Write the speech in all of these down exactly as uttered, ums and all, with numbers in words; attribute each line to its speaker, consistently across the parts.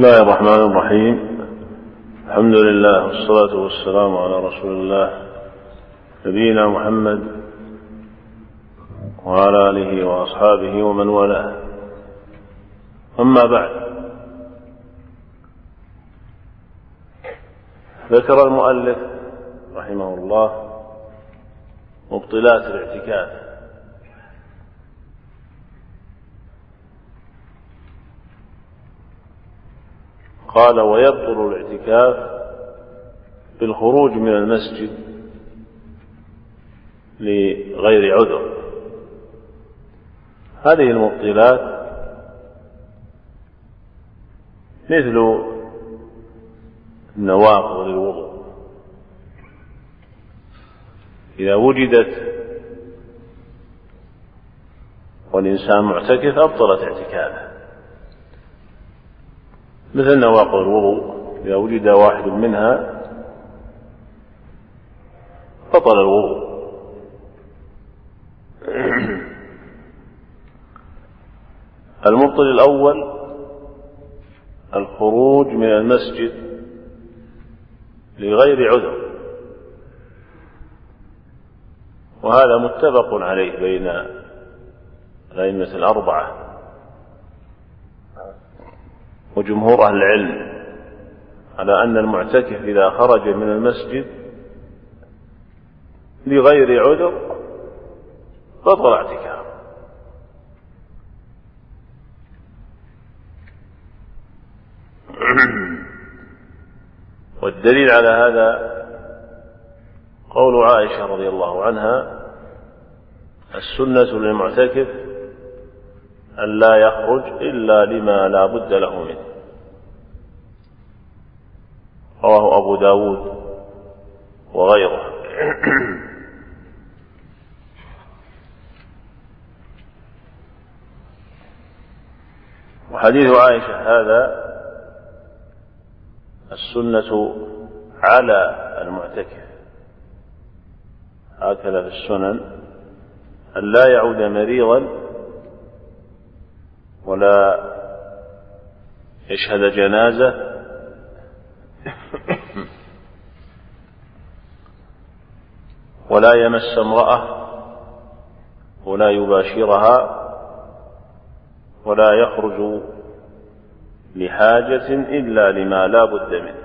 Speaker 1: بسم الله الرحمن الرحيم. الحمد لله والصلاة والسلام على رسول الله نبينا محمد وعلى آله وأصحابه ومن والاه. أما بعد، ذكر المؤلف رحمه الله مبطلات الاعتكاف. قال: ويبطل الاعتكاف بالخروج من المسجد لغير عذر. هذه المبطلات مثل النواقض للوضوء، إذا وجدت والإنسان معتكف أبطلت اعتكافه، مثل نواقض الوضوء إذا وجد واحد منها بطل الوضوء. المبطل الأول الخروج من المسجد لغير عذر، وهذا متفق عليه بين الأئمة الأربعة وجمهور أهل العلم على أن المعتكف إذا خرج من المسجد لغير عذر بطل اعتكافه. والدليل على هذا قول عائشة رضي الله عنها: السنة للمعتكف أن لا يخرج إلا لما لا بد له منه. رواه أبو داود وغيره. وحديث عائشة هذا السنة على المعتكف، هكذا في السنن: أن لا يعود مريضا ولا يشهد جنازة ولا يمس امرأة ولا يباشرها ولا يخرج لحاجة إلا لما لا بد منه،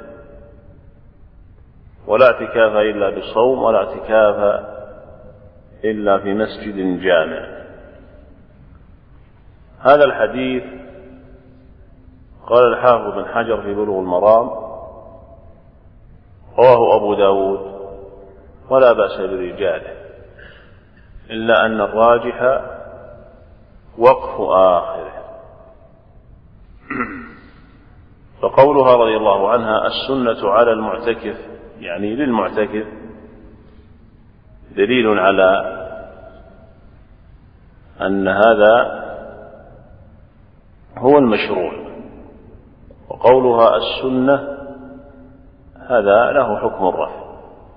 Speaker 1: ولا اعتكاف إلا بصوم، ولا اعتكاف إلا في مسجد جامع. هذا الحديث قال الحافظ بن حجر في بلوغ المرام: رواه أبو داود ولا بأس برجاله، إلا أن الراجح وقف آخره. فقولها رضي الله عنها السنة على المعتكف يعني للمعتكف دليل على أن هذا هو المشروع، وقولها السنة هذا له حكم الرفع.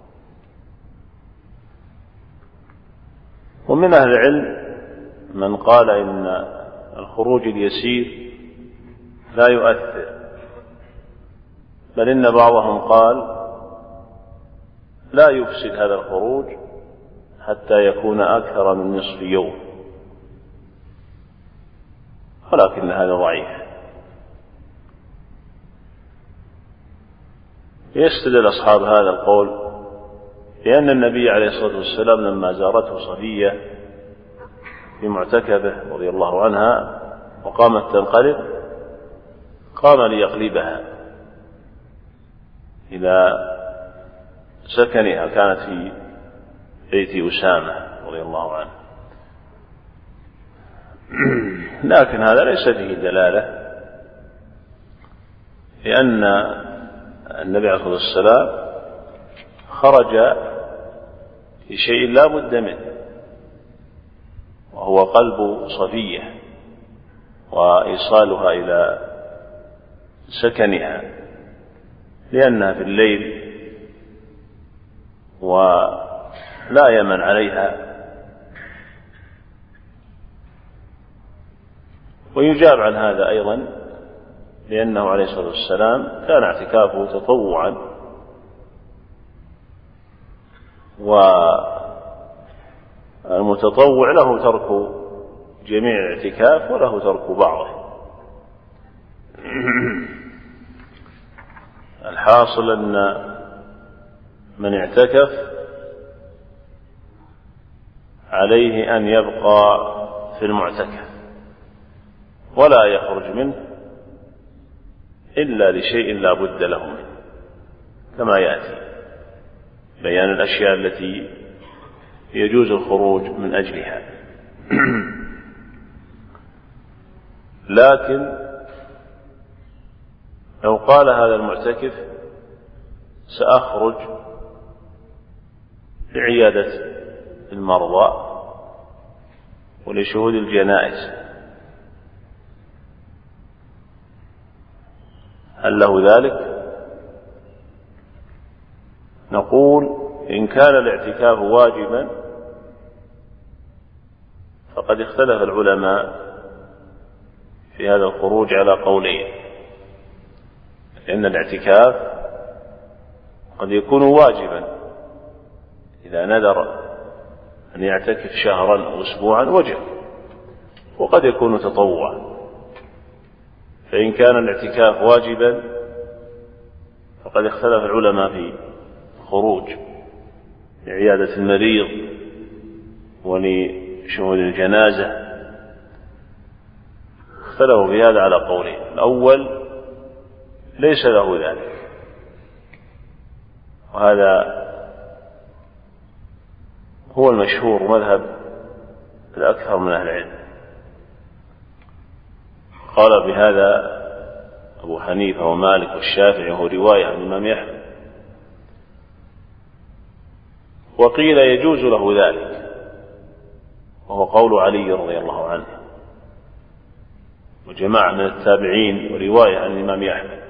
Speaker 1: ومن أهل العلم من قال إن الخروج اليسير لا يؤثر، بل إن بعضهم قال لا يفسد هذا الخروج حتى يكون أكثر من نصف يوم، ولكن هذا ضعيف. يستدل أصحاب هذا القول لأن النبي عليه الصلاة والسلام لما زارته صفية في معتكفه رضي الله عنها وقامت تنقلب قام ليقلبها إلى سكنها، كانت في بيت أسامة رضي الله عنه. لكن هذا ليس فيه دلالة، لأن النبي عليه الصلاة والسلام خرج في شيء لا بد منه، وهو قلب صفية وإيصالها إلى سكنها، لأنها في الليل ولا يمن عليها. ويجاب عن هذا أيضا لأنه عليه الصلاة والسلام كان اعتكافه تطوعا، والمتطوع له ترك جميع الاعتكاف وله ترك بعضه. الحاصل أن من اعتكف عليه أن يبقى في المعتكف ولا يخرج منه إلا لشيء لا بد له منه، كما يأتي بيان الأشياء التي يجوز الخروج من أجلها. لكن لو قال هذا المعتكف سأخرج لعيادة المرضى ولشهود الجنائز، هل له ذلك؟ نقول إن كان الاعتكاف واجبا فقد اختلف العلماء في هذا الخروج على قولين، لأن الاعتكاف قد يكون واجبا إذا نذر أن يعتكف شهرا أو أسبوعا وجب، وقد يكون تطوعا. فإن كان الاعتكاف واجبا فقد اختلف العلماء في خروج لعيادة المريض ولشهود الجنازة، اختلفوا في هذا على قولين. الأول ليس له ذلك، وهذا هو المشهور مذهب الأكثر من أهل العلم. قال بهذا أبو حنيفة ومالك والشافعي، وهو رواية عن الإمام أحمد. وقيل يجوز له ذلك، وهو قول علي رضي الله عنه وجماعة من التابعين، ورواية عن الإمام أحمد.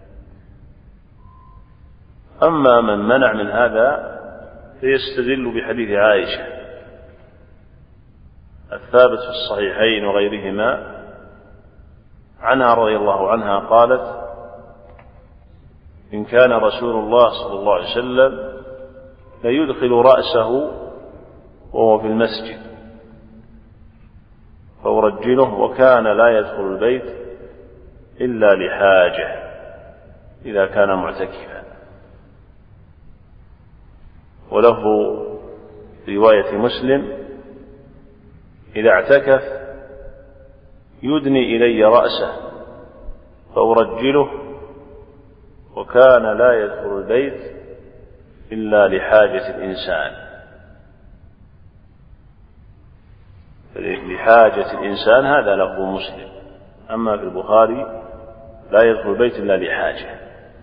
Speaker 1: أما من منع من هذا فيستدل بحديث عائشة الثابت في الصحيحين وغيرهما عنها رضي الله عنها قالت: إن كان رسول الله صلى الله عليه وسلم ليدخل رأسه وهو في المسجد فأرجله، وكان لا يدخل البيت إلا لحاجة إذا كان معتكفا. وله رواية مسلم: إذا اعتكف يدني إلي رأسه فأرجله، وكان لا يدخل البيت إلا لحاجة الإنسان. لحاجة الإنسان هذا لفظ مسلم، أما في البخاري لا يدخل البيت إلا لحاجة.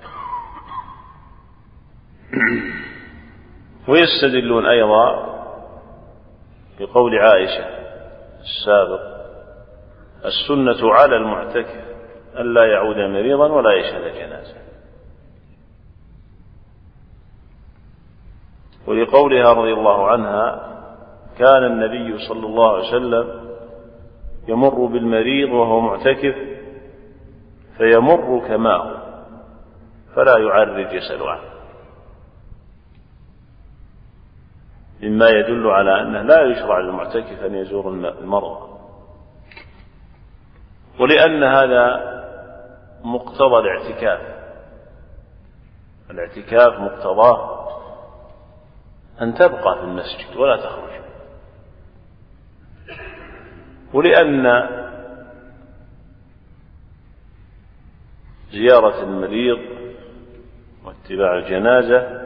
Speaker 1: ويستدلون أيضا بقول عائشة السابق: السنة على المعتكف ألا يعود مريضا ولا يشهد جنازة. ولقولها رضي الله عنها: كان النبي صلى الله عليه وسلم يمر بالمريض وهو معتكف فيمر كما هو فلا يعرج يسأل عنه، مما يدل على أنه لا يشرع للمعتكف أن يزور المرضى، ولأن هذا مقتضى الاعتكاف. الاعتكاف مقتضاه أن تبقى في المسجد ولا تخرج، ولأن زيارة المريض واتباع الجنازة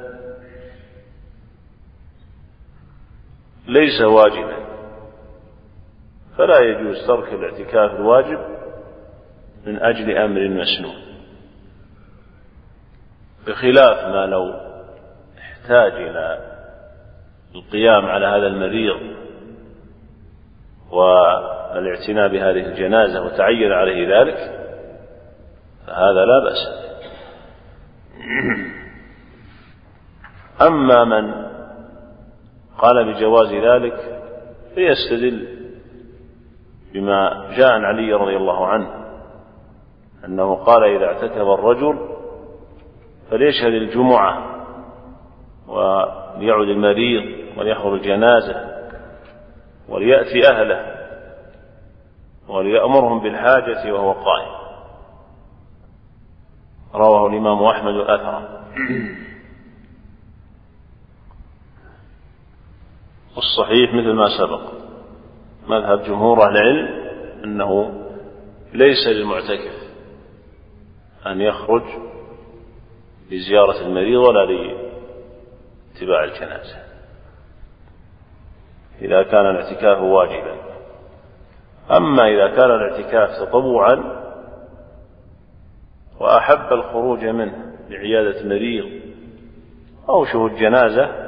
Speaker 1: ليس واجبا، فلا يجوز ترك الاعتكاف الواجب من أجل أمر مسنون، بخلاف ما لو احتاج إلى القيام على هذا المريض والاعتناء بهذه الجنازة وتعين عليه ذلك فهذا لا بأس. أما من قال بجواز ذلك فيستدل بما جاء عن علي رضي الله عنه أنه قال إذا اعتكف الرجل فليشهد الجمعة وليعد المريض وليحضر الجنازة وليأتي أهله وليأمرهم بالحاجة وهو قائم. رواه الإمام أحمد الأثر. والصحيح مثل ما سبق مذهب جمهور أهل العلم أنه ليس للمعتكف أن يخرج لزيارة المريض ولا لاتباع الجنازة إذا كان الاعتكاف واجبا. أما إذا كان الاعتكاف تطوعا وأحب الخروج منه لعيادة مريض أو شهود جنازة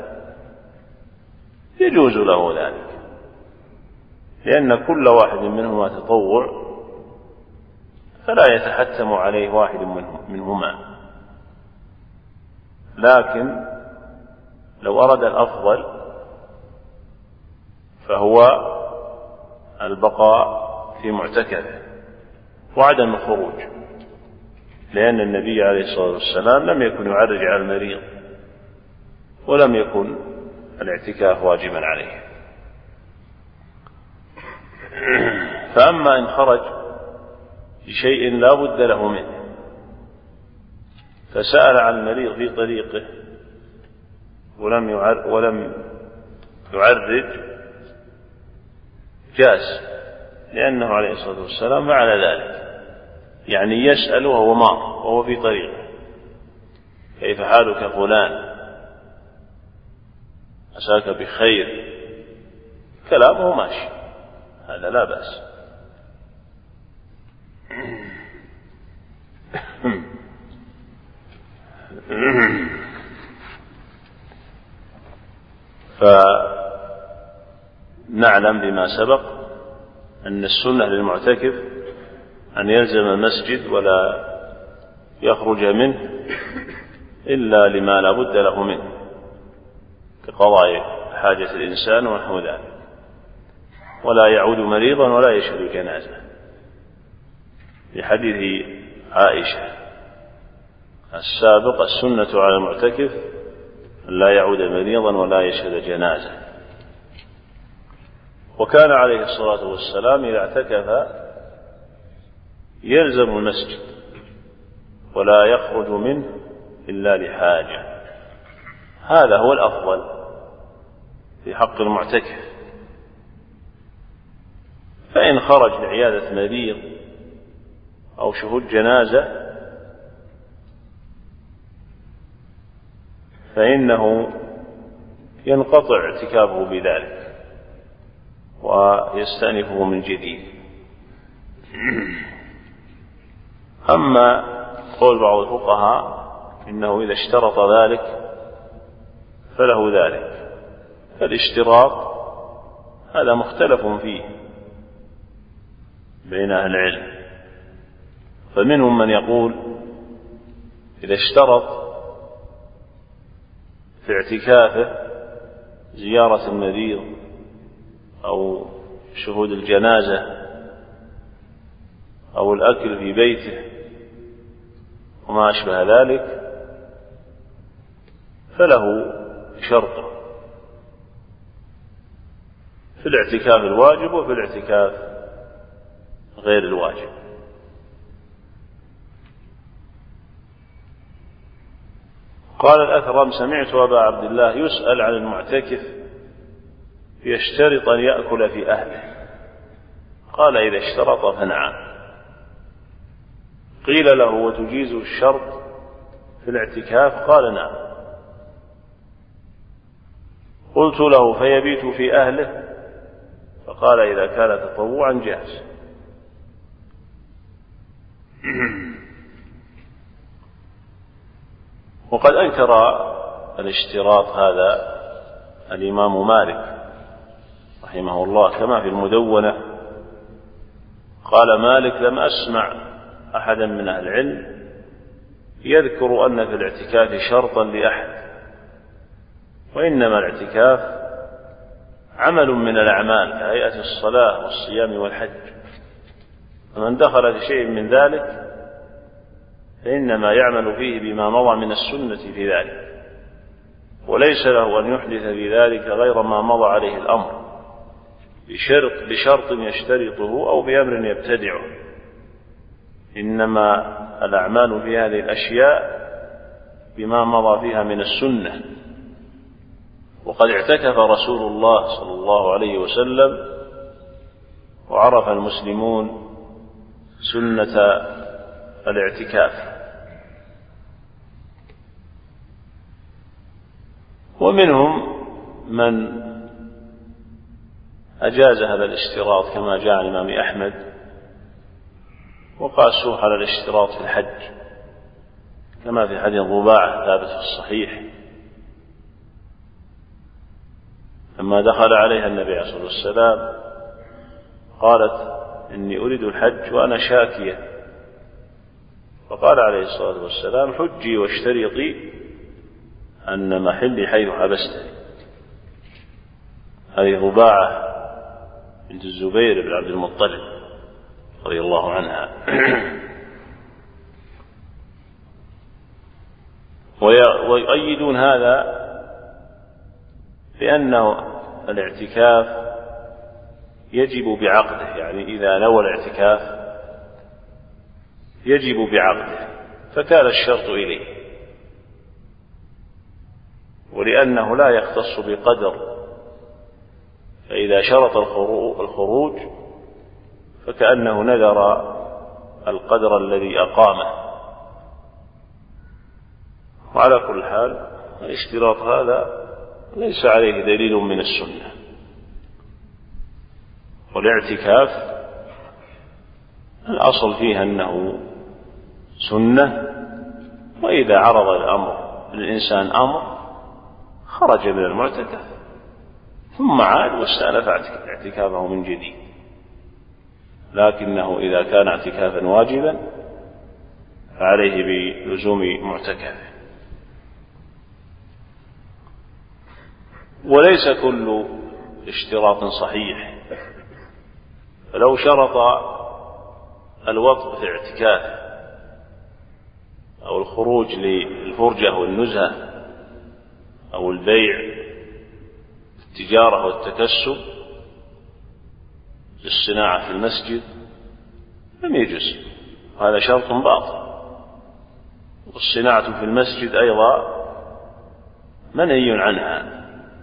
Speaker 1: يجوز له ذلك، لأن كل واحد منهما تطوع فلا يتحتم عليه واحد منهما. لكن لو أراد الأفضل فهو البقاء في معتكفه وعدم الخروج، لأن النبي عليه الصلاة والسلام لم يكن يعرج على المريض ولم يكن الاعتكاف واجبا عليه. فأما إن خرج بشيء لا بد له منه فسأل عن المريض في طريقه ولم يعرج, ولم يعرج جاز، لأنه عليه الصلاة والسلام فعل ذلك، يعني يسأل وهو مار وهو في طريقه كيف حالك فلان عساك بخير، كلامه ماشي، هذا لا بأس. فنعلم بما سبق أن السنة للمعتكف أن يلزم المسجد ولا يخرج منه إلا لما لا بد له منه كقضاء حاجة الإنسان ونحو ذلك، ولا يعود مريضا ولا يشهد جنازة، لحديث عائشة السابق السنة على المعتكف لا يعود مريضا ولا يشهد جنازة. وكان عليه الصلاة والسلام إذا اعتكف يلزم المسجد ولا يخرج منه إلا لحاجة، هذا هو الأفضل في حق المعتكف. فإن خرج لعيادة مريض أو شهود جنازة فإنه ينقطع اعتكافه بذلك ويستأنفه من جديد. أما قول بعض الفقهاء إنه إذا اشترط ذلك فله ذلك، فالاشتراط هذا مختلف فيه بين أهل العلم، فمنهم من يقول إذا اشترط في اعتكافه زيارة المريض أو شهود الجنازة أو الأكل في بيته وما أشبه ذلك فله شرط في الاعتكاف الواجب وفي الاعتكاف غير الواجب. قال الأثرم سمعت أبا عبد الله يسأل عن المعتكف يشترط أن يأكل في أهله، قال إذا اشترط فنعم. قيل له وتجيز الشرط في الاعتكاف؟ قال نعم. قلت له فيبيت في أهله؟ فقال إذا كان تطوعا جاز. وقد أنكر الاشتراط هذا الإمام مالك رحمه الله كما في المدونة. قال مالك لم أسمع أحدا من أهل العلم يذكر أن في الاعتكاف شرطا لأحد، وإنما الاعتكاف عمل من الأعمال كهيئة الصلاة والصيام والحج، فمن دخل في شيء من ذلك فإنما يعمل فيه بما مضى من السنة في ذلك، وليس له أن يحدث في ذلك غير ما مضى عليه الأمر بشرط, بشرط يشترطه أو بأمر يبتدعه. إنما الأعمال في هذه الأشياء بما مضى فيها من السنة. وقد اعتكف رسول الله صلى الله عليه وسلم، وعرف المسلمون سنة الاعتكاف. ومنهم من أجاز هذا الاشتراط كما جاء عن الإمام أحمد، وقاسوه على الاشتراط في الحج كما في حديث ضباعة ثابت في الصحيح لما دخل عليها النبي عليه الصلاة والسلام قالت: إني أريد الحج وأنا شاكية. فقال عليه الصلاة والسلام: حجي واشترطي أن محلي حيث حبستني. هذه ضباعة بنت الزبير بن عبد المطلب رضي الله عنها. ويؤيدون هذا بأنه الاعتكاف يجب بعقده، يعني إذا نوى الاعتكاف يجب بعقده، فكان الشرط إليه، ولأنه لا يختص بقدر، فإذا شرط الخروج فكأنه نذر القدر الذي أقامه. وعلى كل حال الاشتراط هذا ليس عليه دليل من السنة، والاعتكاف الأصل فيه أنه سنة، وإذا عرض الأمر للإنسان أمر خرج من المعتكف ثم عاد واستأنف اعتكافه من جديد، لكنه إذا كان اعتكافا واجبا فعليه بلزوم معتكفه. وليس كل اشتراط صحيح، فلو شرط الوطء في اعتكاف أو الخروج للفرجة والنزهة أو البيع التجارة والتكسب للصناعة في المسجد لم يجوز، هذا شرط باطل. والصناعة في المسجد أيضا منهي عنها،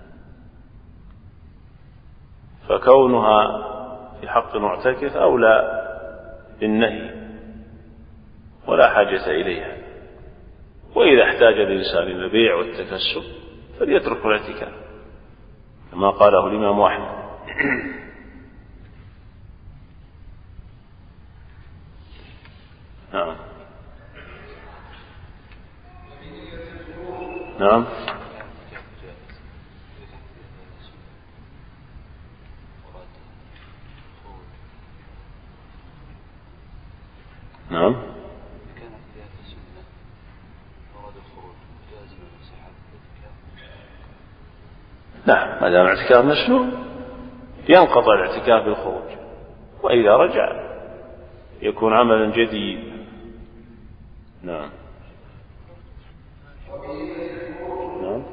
Speaker 1: فكونها في حق المعتكف أولى بالنهي ولا حاجة إليها. وإذا احتاج الإنسان إلى البيع والتكسب فليترك الاعتكاف كما قاله الإمام أحمد. نعم نعم نعم نعم ما دام الاعتكاف مسنون ينقطع الاعتكاف بالخروج، وإذا رجع يكون عملا جديد. نعم نعم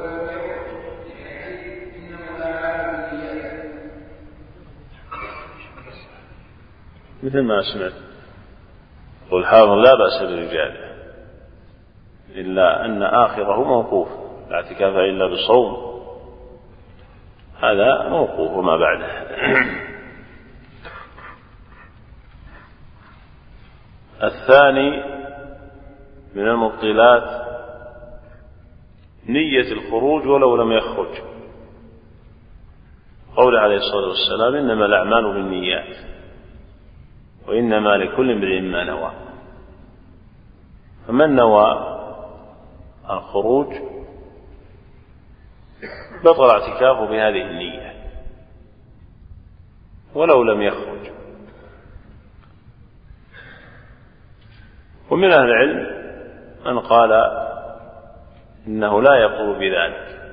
Speaker 1: مثل ما سمعت والحافظ لا بأس برجاله، إلا أن آخره موقوف، لا اعتكاف إلا بصوم، هذا موقوف وما بعده. الثاني من المبطلات نية الخروج ولو لم يخرج، قول عليه الصلاة والسلام: إنما الأعمال بالنيات وإنما لكل امرئ ما نوى. فمن نوى الخروج بطل اعتكافه بهذه النية ولو لم يخرج. ومن أهل العلم من قال إنه لا يقول بذلك،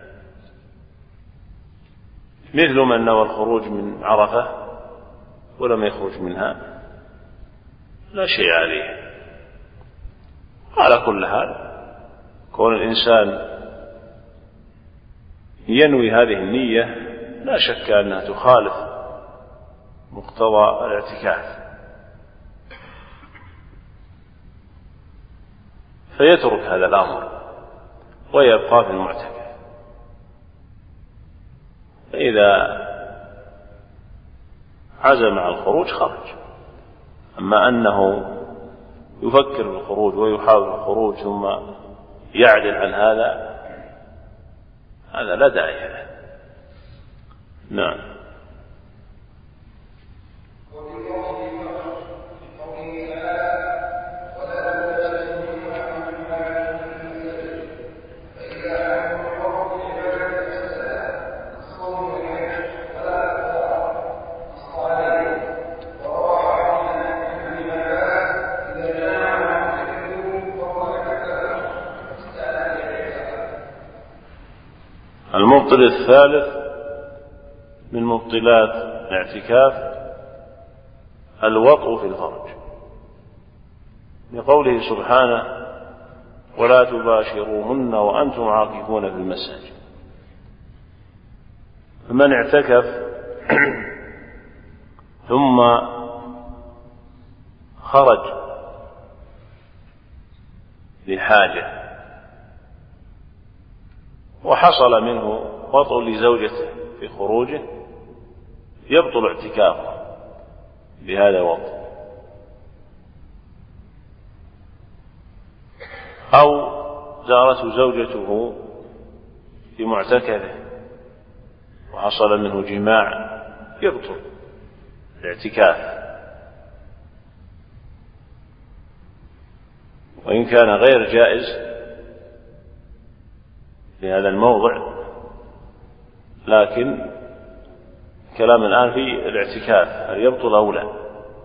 Speaker 1: مثل من نوى الخروج من عرفة ولم يخرج منها لا شيء عليه، على كل حال كون الإنسان ينوي هذه النية لا شك أنها تخالف مقتضى الاعتكاف، فيترك هذا الأمر ويبقى في المعتكف. فإذا عزم على الخروج خرج، أما أنه يفكر بالخروج ويحاول الخروج ثم يعدل عن هذا هذا لا داعي له. نعم. المبطل الثالث من مبطلات الاعتكاف الوطء في الفرج، لقوله سبحانه: ولا تباشروهن وأنتم عاكفون في المساجد. فمن اعتكف ثم خرج لحاجة وحصل منه وطء لزوجته في خروجه يبطل اعتكافه بهذا الوطء، أو زارته زوجته في معتكفه وحصل منه جماع يبطل الاعتكاف، وإن كان غير جائز في هذا الموضع، لكن كلام الآن في الاعتكاف هل يبطل أو لا.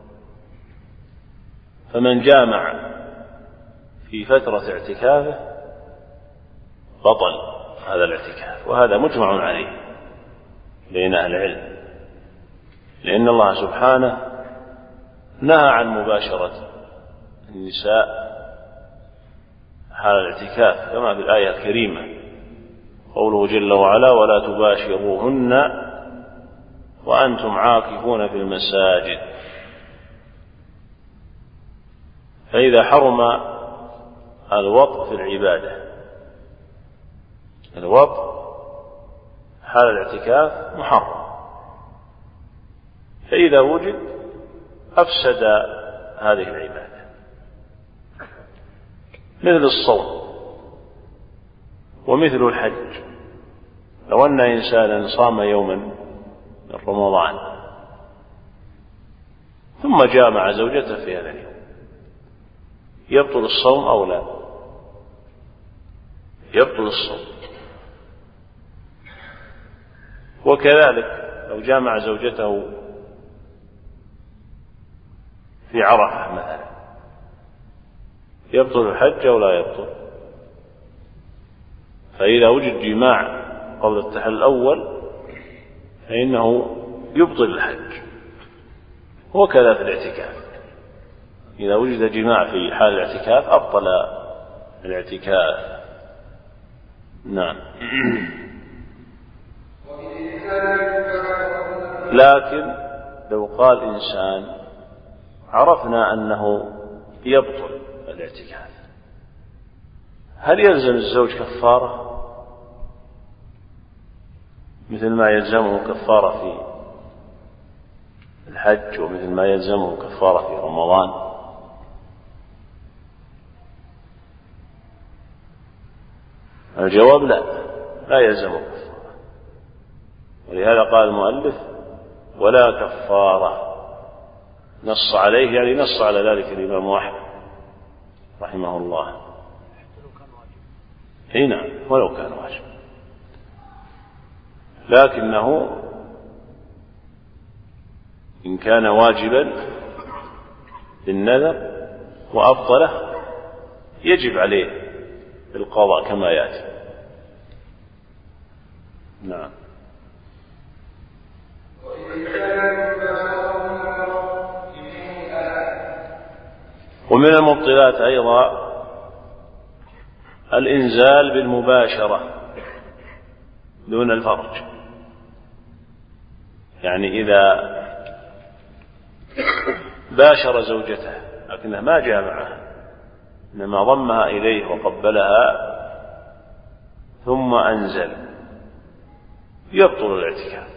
Speaker 1: فمن جامع في فترة اعتكافه بطل هذا الاعتكاف، وهذا مجمع عليه بين أهل العلم، لأن الله سبحانه نهى عن مباشرة النساء حال الاعتكاف كما في الآية الكريمة قوله جل وعلا: ولا تباشروهن وأنتم عاكفون في المساجد. فإذا حرم الوطء في العبادة، الوطء حال الاعتكاف محرم، فإذا وجد أفسد هذه العبادة، مثل الصوم ومثل الحج. لو أن إنسانا صام يوما من رمضان ثم جامع زوجته في هذا اليوم يبطل الصوم أو لا؟ يبطل الصوم. وكذلك لو جامع زوجته في عرفة مثلا يبطل الحج أو لا يبطل؟ فإذا وجد جماع قبل التحلل الأول فإنه يبطل الحج، وكذا في الاعتكاف، إذا وجد جماع في حال الاعتكاف أبطل الاعتكاف. نعم. لكن لو قال إنسان عرفنا أنه يبطل الاعتكاف، هل يلزم الزوج كفارة مثل ما يلزمه كفارة في الحج ومثل ما يلزمه كفارة في رمضان؟ الجواب لا، لا يلزمه كفارة، ولهذا قال المؤلف: ولا كفارة. نص عليه يعني نص على ذلك الإمام أحمد رحمه الله. اي نعم، ولو كان واجبا، لكنه إن كان واجبا بالنذر وأبطله يجب عليه القضاء كما يأتي. نعم. ومن المبطلات أيضا الإنزال بالمباشرة دون الفرج، يعني إذا باشر زوجته لكنه ما جامعها إنما ضمها إليه وقبلها ثم أنزل يبطل الاعتكاف.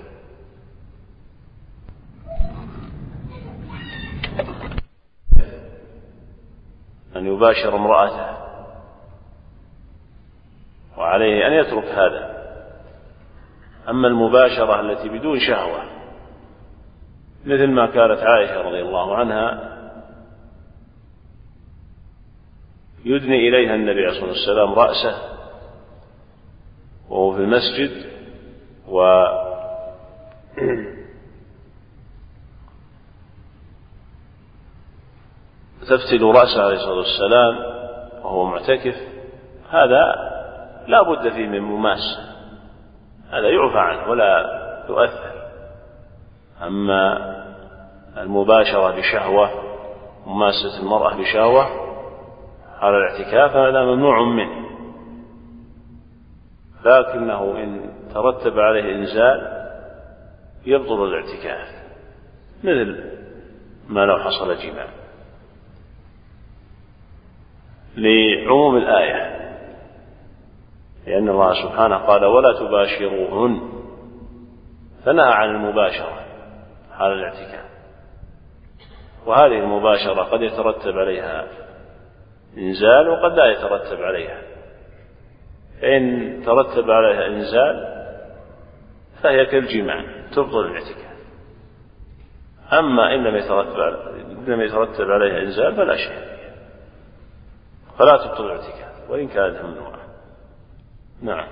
Speaker 1: أن يباشر امرأته وعليه أن يترك هذا. أما المباشرة التي بدون شهوة مثل ما كانت عائشة رضي الله عنها يدني إليها النبي عليه الصلاة والسلام رأسه وهو في المسجد و تفتل رأسه عليه الصلاة والسلام وهو معتكف، هذا لا بد فيه من مماسة، هذا يعفى عنه ولا تؤثر. أما المباشرة بشهوة، مماسة المرأة بشهوة على الاعتكاف، هذا ممنوع منه، لكنه إن ترتب عليه إنزال يبطل الاعتكاف مثل ما لو حصل جماع، لعموم الآية، لأن الله سبحانه قال ولا تباشروهن، فنهى عن المباشرة حال الاعتكاف. وهذه المباشرة قد يترتب عليها إنزال وقد لا يترتب عليها، فإن ترتب عليها إنزال فهي كالجماع تبطل الاعتكاف، أما إن لم يترتب عليها إنزال فلا شيء فيها، فلا تبطل الاعتكاف وإن كانت ممنوعة. نعم.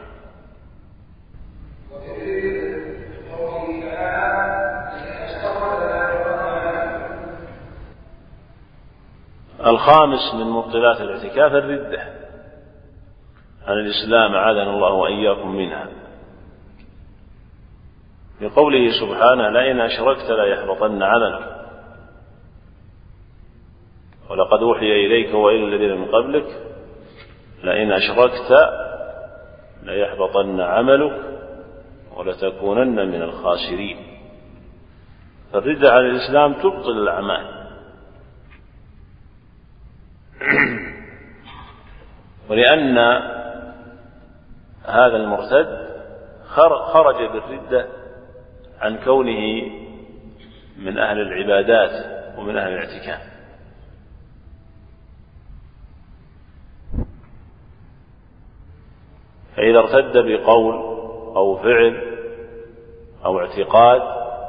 Speaker 1: الخامس من مبطلات الاعتكاف الردة عن الإسلام، أعاذنا الله وإياكم منها، بقوله سبحانه لئن أشركت ليحبطن عملك ولقد أوحي إليك وإلى الذين من قبلك لئن أشركت ليحبطن عملك ولتكونن من الخاسرين. فالردة عن الإسلام تبطل الأعمال، ولأن هذا المرتد خرج بالردة عن كونه من أهل العبادات ومن أهل الاعتكاف. فإذا ارتد بقول أو فعل أو اعتقاد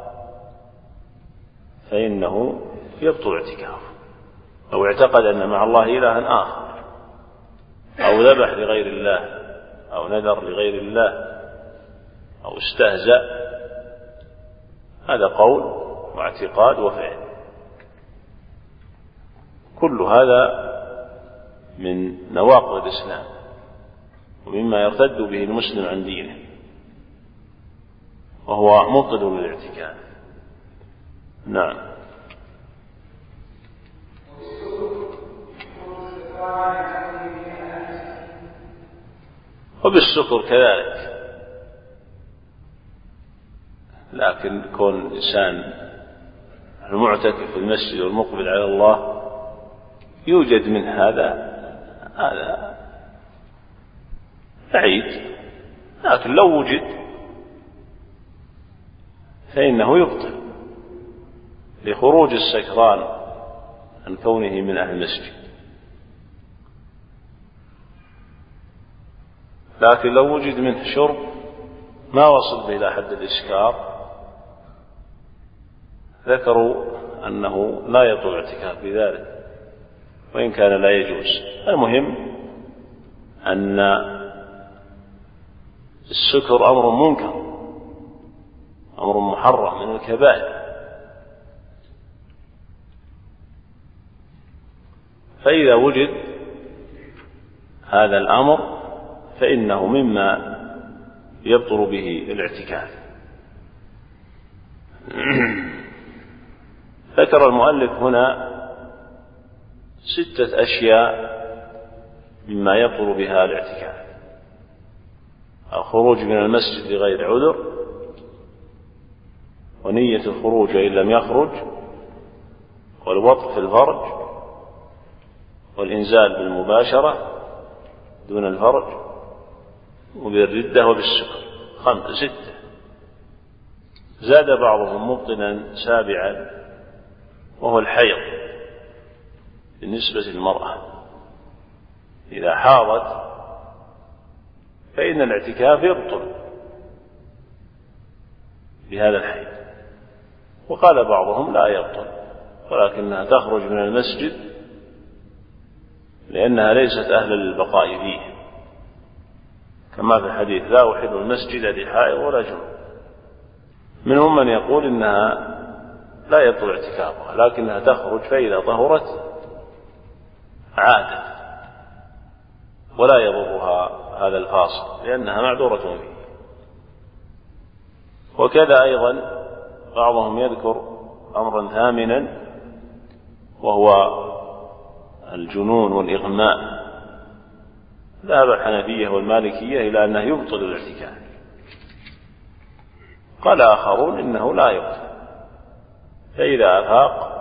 Speaker 1: فإنه يبطل اعتكافه، أو اعتقد أن مع الله إلها آخر، أو ذبح لغير الله، أو نذر لغير الله، أو استهزأ، هذا قول واعتقاد وفعل، كل هذا من نواقض الإسلام ومما يرتد به المسلم عن دينه، وهو مبطل للاعتكاف. نعم. وبالسكر كذلك، لكن كون الإنسان المعتكف في المسجد والمقبل على الله يوجد من هذا هذا بعيد، لكن لو وجد فإنه يبطل لخروج السكران عن كونه من أهل المسجد. لكن لو وجد منه شرب ما وصل به إلى حد الإسكار ذكروا أنه لا يبطل الاعتكاف بذلك وإن كان لا يجوز. المهم أن السكر أمر منكر، أمر محرم من الكبائر، فإذا وجد هذا الأمر فإنه مما يبطل به الاعتكاف. ذكر المؤلف هنا ستة أشياء مما يبطل بها الاعتكاف: الخروج من المسجد لغير عذر، ونية الخروج وإن لم يخرج، والوطء في الفرج، والإنزال بالمباشرة دون الفرج، وبالردة وبالسكر. خمسة ستة. زاد بعضهم مبطنا سابعا وهو الحيض بالنسبة للمرأة. إذا حاضت فإن الاعتكاف يبطل بهذا الحيض. وقال بعضهم لا يبطل، ولكنها تخرج من المسجد لأنها ليست أهلا للبقاء فيه، كما في الحديث: لا أحل المسجد لحائض ولا جنوب. منهم من يقول إنها لا يبطل اعتكافها، لكنها تخرج فإذا طهرت عادت ولا يضرها هذا الفاصل لأنها معذورة فيه. وكذا أيضا بعضهم يذكر أمرا ثامنا وهو الجنون والإغماء. ذهب الحنفية والمالكية إلى أنه يبطل الاعتكاف. قال آخرون إنه لا يبطل، فإذا أفاق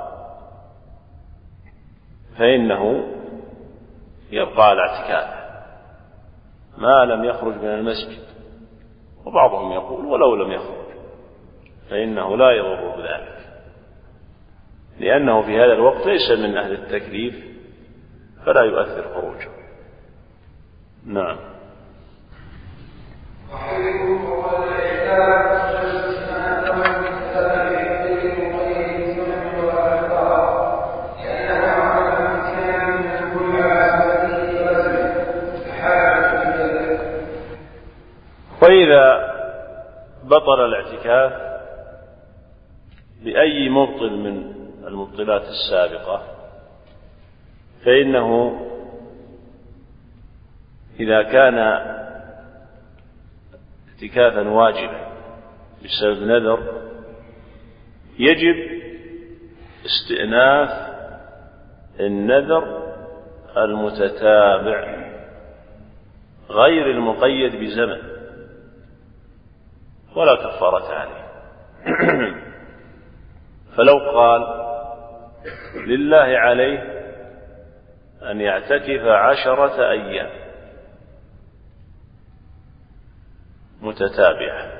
Speaker 1: فإنه يبقى على اعتكافه ما لم يخرج من المسجد. وبعضهم يقول ولو لم يخرج فإنه لا يضر بذلك، لأنه في هذا الوقت ليس من أهل التكليف فلا يؤثر خروجه. نعم. وإذا بطل الاعتكاف بأي مبطل من المبطلات السابقة فإنه إذا كان اعتكافا واجبا بسبب نذر يجب استئناف النذر المتتابع غير المقيد بزمن، ولا كفارة عليه. فلو قال لله عليه أن يعتكف عشرة أيام متتابعة،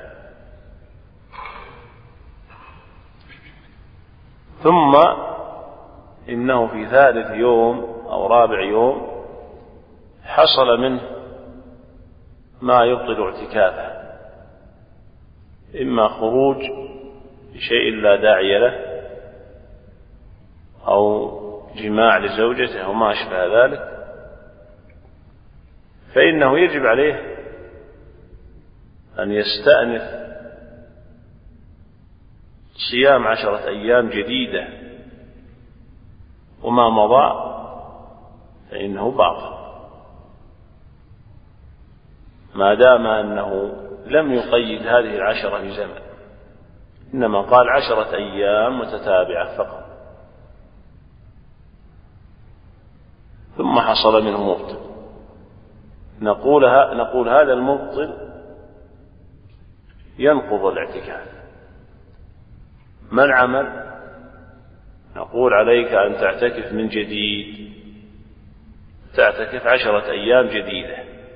Speaker 1: ثم إنه في ثالث يوم أو رابع يوم حصل منه ما يبطل اعتكافه، إما خروج بشيء لا داعي له، أو جماع لزوجته أو ما أشبه ذلك، فإنه يجب عليه أن يستأنف صيام عشرة أيام جديدة، وما مضى فإنه باطل ما دام أنه لم يقيد هذه العشرة بزمن، إنما قال عشرة أيام متتابعة فقط، ثم حصل منه مبطل. نقول, نقول هذا المبطل ينقض الاعتكاف. ما العمل؟ نقول عليك أن تعتكف من جديد، تعتكف عشرة أيام جديدة.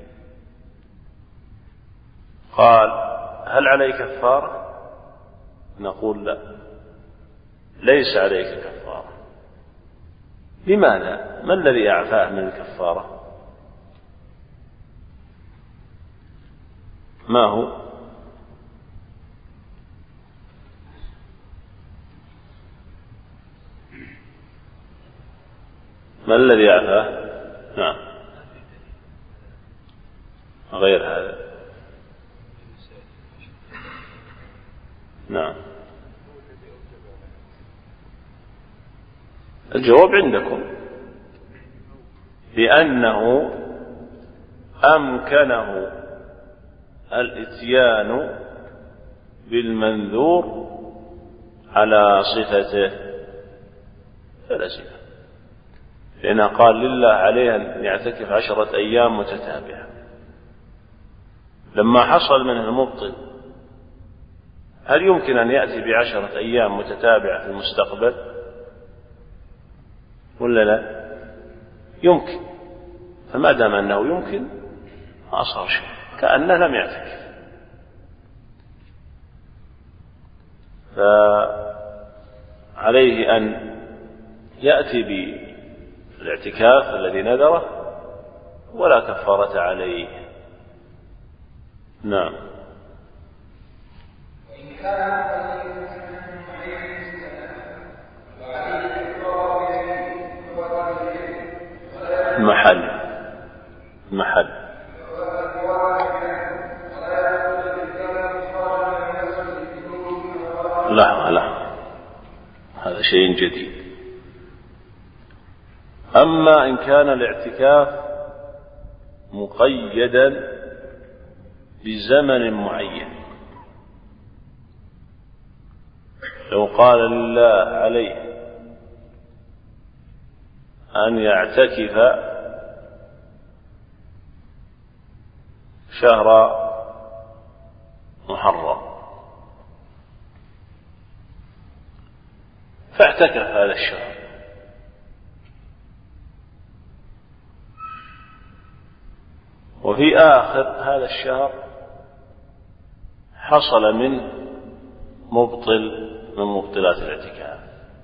Speaker 1: قال هل عليك كفارة؟ نقول لا، ليس عليك كفارة. لماذا؟ ما الذي أعفاه من الكفارة؟ ما هو؟ ما الذي أعفاه؟ نعم، غير هذا. نعم، الجواب عندكم لأنه أمكنه الإتيان بالمنذور على صفته فلزم، لأنه قال لله عليه أن يعتكف عشرة أيام متتابعة. لما حصل منه المبطل هل يمكن أن يأتي بعشرة أيام متتابعة في المستقبل ولا لا؟ يمكن. فما دام أنه يمكن ما صار شيء، كأنه لم يعتكف. فعليه أن يأتي بالاعتكاف الذي نذره ولا كفارة عليه. نعم. محل محل لا لا، هذا شيء جديد. أما إن كان الاعتكاف مقيدا بزمن معين، لو قال لله عليه أن يعتكف شهر محرم فاعتكف هذا الشهر، وفي آخر هذا الشهر حصل منه مبطل من مبطلات الاعتكاف،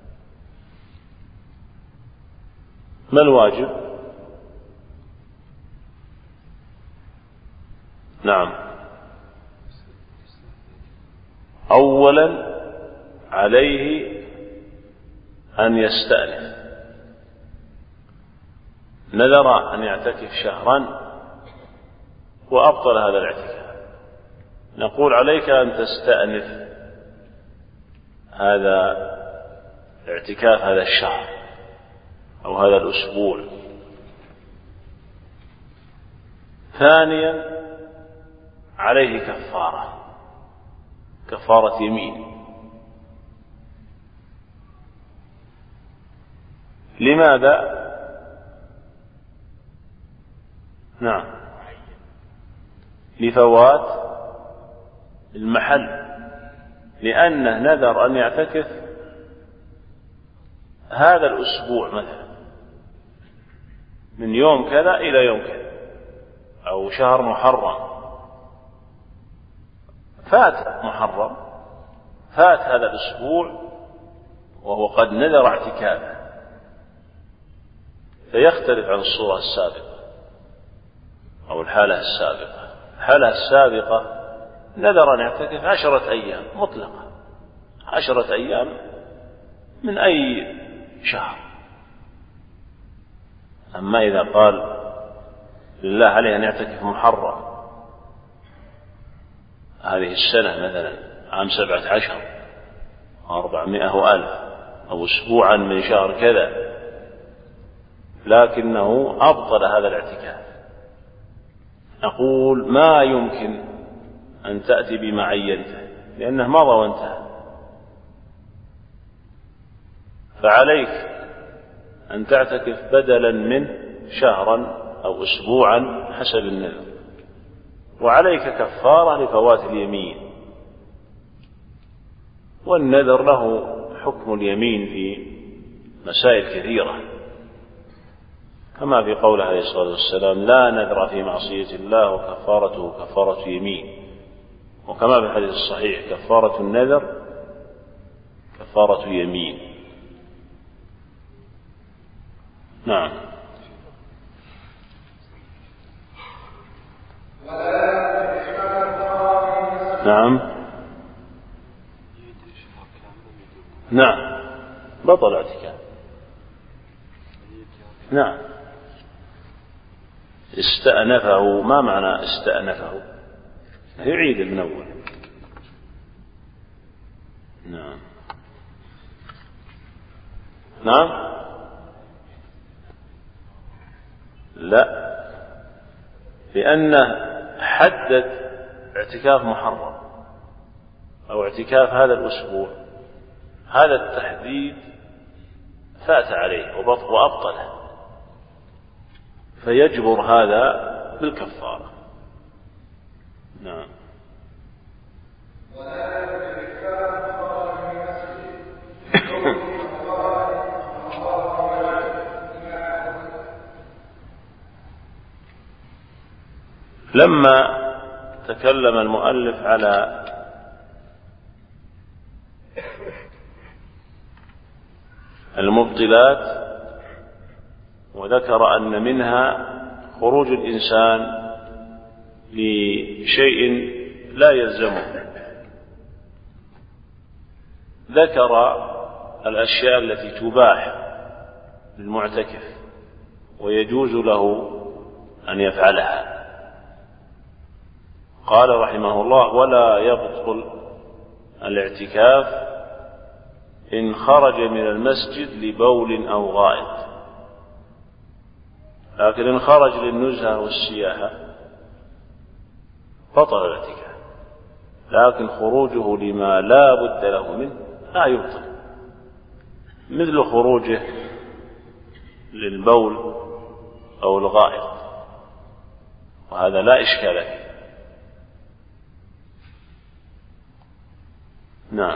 Speaker 1: ما الواجب؟ نعم، أولا عليه أن يستأنف. نذر أن يعتكف شهرا وأبطل هذا الاعتكاف، نقول عليك أن تستأنف هذا الاعتكاف هذا الشهر أو هذا الأسبوع. ثانيا عليه كفارة، كفارة يمين. لماذا؟ نعم، لفوات المحل، لأنه نذر أن يعتكف هذا الأسبوع مثلا من يوم كذا إلى يوم كذا أو شهر محرم، فات محرم، فات هذا الأسبوع وهو قد نذر اعتكافه، فيختلف عن الصورة السابقة أو الحالة السابقة. الحالة السابقة نذر أن يعتكف عشرة أيام مطلقة، عشرة أيام من أي شهر. أما إذا قال لله عليه أن يعتكف محرم هذه السنة مثلا عام سبعة عشر وأربعمائة وألف أو أسبوعا من شهر كذا، لكنه أبطل هذا الاعتكاف، نقول ما يمكن أن تأتي بما عينته لأنه مضى وانتهى. فعليك أن تعتكف بدلا منه شهرا أو أسبوعا حسب النذر، وعليك كفارة لفوات اليمين. والنذر له حكم اليمين في مسائل كثيرة، كما في قوله عليه الصلاة والسلام لا نذر في معصية الله وكفارته كفارة يمين، وكما في الحديث الصحيح كفارة النذر كفارة يمين. نعم. نعم نعم بطل اعتكاف. نعم استأنفه. ما معنى استأنفه؟ يعيد من أول. نعم نعم لا، لأنه حدد اعتكاف محرم أو اعتكاف هذا الأسبوع، هذا التحديد فات عليه وأبطله، فيجبر هذا بالكفارة. نعم. لما تكلم المؤلف على المبطلات وذكر أن منها خروج الإنسان لشيء لا يلزمه، ذكر الأشياء التي تباح للمعتكف ويجوز له أن يفعلها. قال رحمه الله: ولا يبطل الاعتكاف إن خرج من المسجد لبول أو غائط، لكن إن خرج للنزهة والسياحة بطل الاعتكاف، لكن خروجه لما لا بد له منه لا يبطل، مثل خروجه للبول أو الغائط، وهذا لا إشكال فيه. نعم.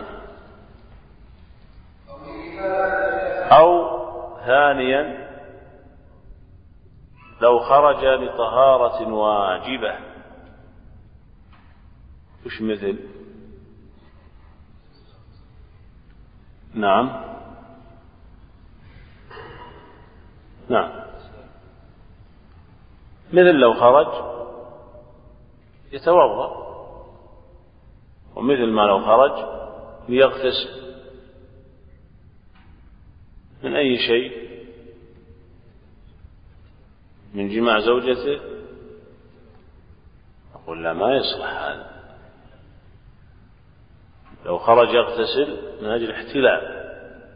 Speaker 1: أو ثانيا لو خرج لطهارة واجبة، وش مثل؟ نعم نعم مثل لو خرج يتوضأ، ومثل ما لو خرج ليغتسل من أي شيء، من جماع زوجته، أقول لا ما يصلح هذا. لو خرج يغتسل من أجل احتلام،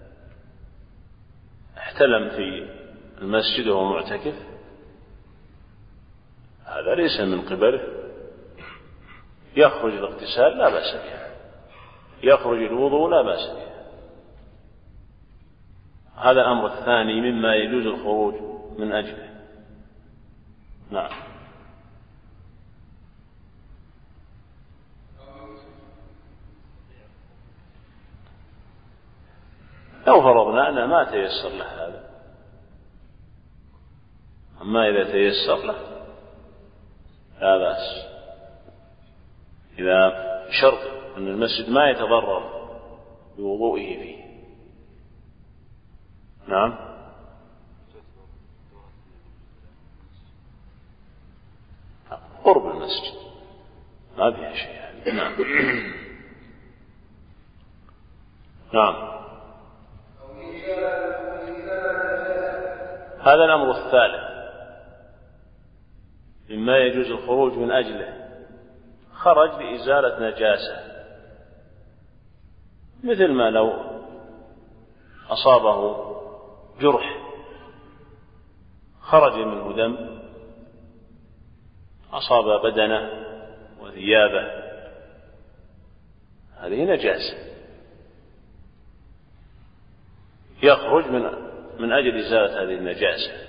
Speaker 1: احتلم في المسجد وهو معتكف، هذا ليس من قبله، يخرج الاغتسال لا بأس به، يخرج الوضوء لا بأس به. هذا الأمر الثاني مما يجوز الخروج من أجله. نعم. لو فرضنا أنه ما تيسر له هذا، أما إذا تيسر له لا بأس، إذا شرط أن المسجد ما يتضرر بوضوئه فيه. نعم. قرب المسجد ما فيها شيء يعني. نعم. نعم. هذا الأمر الثالث مما يجوز الخروج من أجله، خرج لإزالة نجاسة، مثل ما لو أصابه جرح خرج منه دم، أصاب بدنه وثيابه، هذه نجاسة، يخرج من من أجل إزالة هذه النجاسة.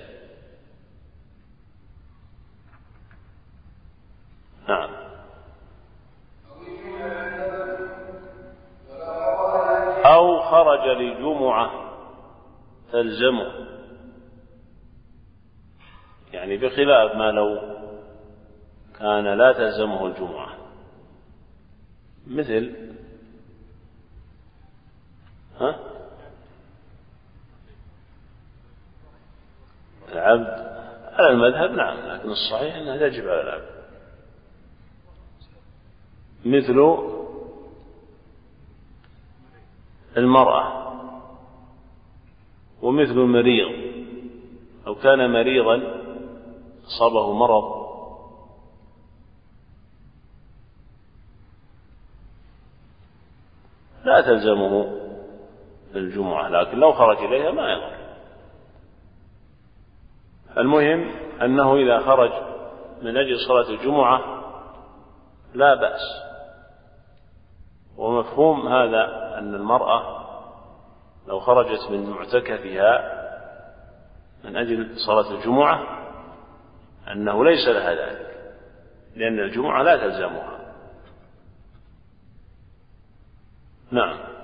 Speaker 1: نعم. أو خرج لجمعة تلزمه، يعني بخلاف ما لو كان لا تلزمه الجمعة، مثل ها العبد على المذهب، نعم، لكن الصحيح أنها تجب على العبد، مثل المرأة، ومثل المريض، لو كان مريضا أصابه مرض لا تلزمه الجمعة، لكن لو خرج إليها ما يضر. المهم أنه إذا خرج من أجل صلاة الجمعة لا بأس. ومفهوم هذا أن المرأة لو خرجت من معتكفها من أجل صلاة الجمعة أنه ليس لها ذلك، لأن الجمعة لا تلزمها. نعم.